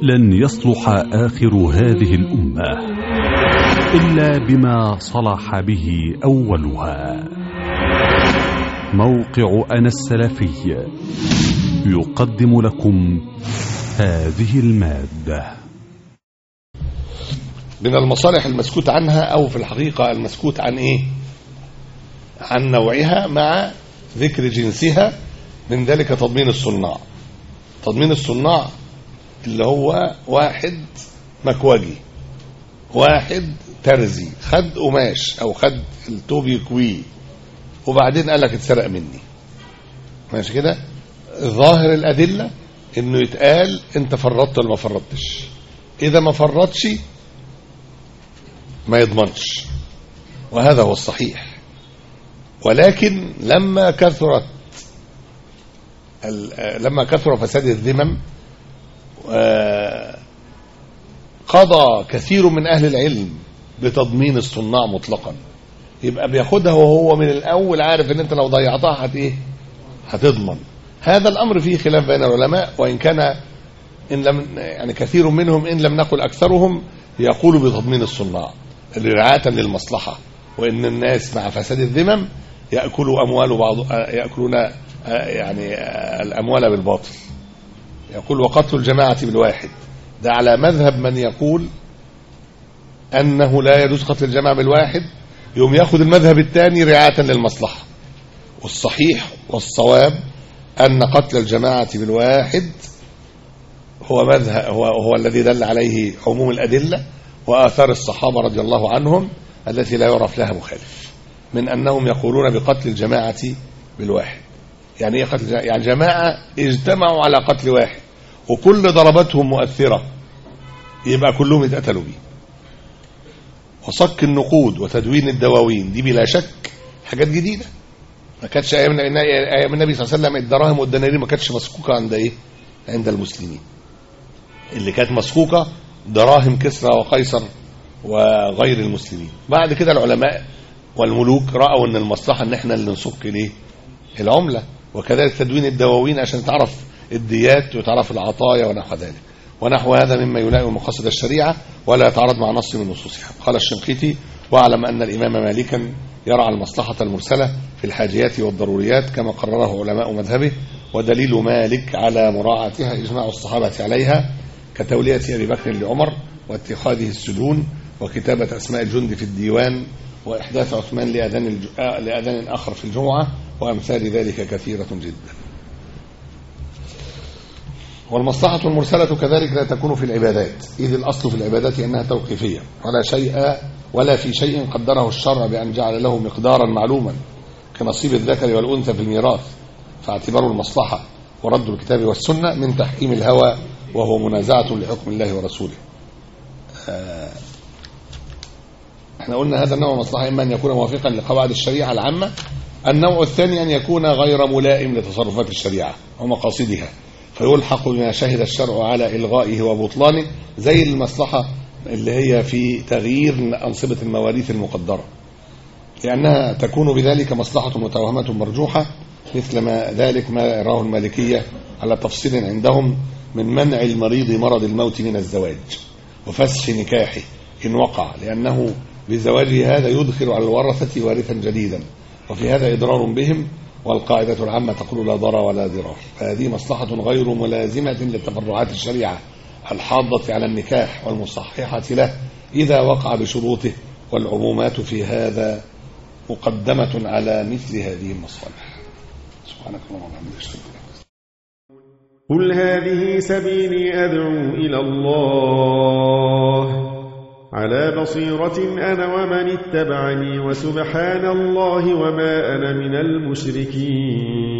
لن يصلح آخر هذه الأمة إلا بما صلح به أولها. موقع أنا السلفي يقدم لكم هذه المادة. من المصالح المسكوت عنها، أو في الحقيقة المسكوت عن إيه؟ عن نوعها مع ذكر جنسها، من ذلك تضمين الصناع. تضمين الصناع اللي هو واحد مكواجي، واحد ترزي، خد قماش أو خد التوب يكويه وبعدين قالك اتسرق مني، ماشي كده؟ ظاهر الأدلة إنه يتقال أنت فرطت ولا ما فرطتش. إذا ما فرطش ما يضمنش، وهذا هو الصحيح. ولكن لما كثر فساد الذمم، قضى كثير من أهل العلم بتضمين الصناع مطلقا، يبقى بياخدها وهو من الأول عارف ان انت لو ضيعتها هتضمن. هذا الأمر فيه خلاف بين العلماء، وإن كان إن لم يعني كثير منهم إن لم نقل أكثرهم يقولوا بتضمين الصناع رعاية للمصلحة، وإن الناس مع فساد الذمم يأكلون يعني الأموال بالباطل. يقول وقتل الجماعة بالواحد، ده على مذهب من يقول أنه لا يجوز قتل الجماعة بالواحد، يوم يأخذ المذهب الثاني رعاية للمصلحة. والصحيح والصواب أن قتل الجماعة بالواحد هو مذهب هو الذي دل عليه عموم الأدلة وآثار الصحابة رضي الله عنهم التي لا يعرف لها مخالف، من أنهم يقولون بقتل الجماعة بالواحد. يعني ايه قتل؟ يعني جماعة اجتمعوا على قتل واحد وكل ضرباتهم مؤثرة، يبقى كلهم يتقتلوا بيه. وصك النقود وتدوين الدواوين دي بلا شك حاجات جديدة، ما كانتش ايام النبي صلى الله عليه وسلم. الدراهم والدنانير ما كانتش مسكوكة عند ايه؟ عند المسلمين. اللي كانت مسكوكة دراهم كسرى وقيصر وغير المسلمين. بعد كده العلماء والملوك رأوا ان المصلحة ان احنا اللي نسك ليه العملة، وكذلك تدوين الدواوين عشان تعرف الديات وتعرف العطايا ونحو ذلك، ونحو هذا مما يلائم مقاصد الشريعة ولا يتعارض مع نص من نصوصها. قال الشنقيطي واعلم أن الإمام مالكا يرعى المصلحة المرسلة في الحاجيات والضروريات كما قرره علماء مذهبه، ودليل مالك على مراعاتها إجماع الصحابة عليها كتولية أبي بكر لعمر واتخاذه السجون وكتابة أسماء الجند في الديوان وإحداث عثمان لأذان آخر في الجمعة وأمثال ذلك كثيرة جدا. والمصلحة المرسلة كذلك لا تكون في العبادات، إذ الأصل في العبادات أنها توقيفية ولا في شيء قدره الشرع بأن جعل له مقدارا معلوما كنصيب الذكر والأنثى في الميراث، فاعتبار المصلحة ورد الكتاب والسنة من تحكيم الهوى وهو منازعة لحكم الله ورسوله. احنا قلنا هذا النوع مصلحة إما أن يكون موافقا لقواعد الشريعة العامة، النوع الثاني أن يكون غير ملائم لتصرفات الشريعة ومقاصدها فيلحق بما شهد الشرع على إلغائه وبطلانه، زي المصلحة اللي هي في تغيير أنصبة المواريث المقدرة، لأنها تكون بذلك مصلحة متوهمة مرجوحة، مثل ما ذلك ما يراه المالكية على تفصيل عندهم من منع المريض مرض الموت من الزواج وفسخ نكاحه إن وقع، لأنه بزواجه هذا يدخل على الورثة وارثا جديدا، وفي هذا إضرار بهم، والقاعدة العامة تقول لا ضرر ولا ضرار. فهذه مصلحة غير ملازمة لتفرعات الشريعة الحاضة على النكاح والمصححة له إذا وقع بشروطه، والعمومات في هذا مقدمة على مثل هذه المصالح. سبحانك اللهم وبحمدك. قل هذه سبيلي أدعو إلى الله على بصيرة أنا ومن اتبعني، وسبحان الله وما أنا من المشركين.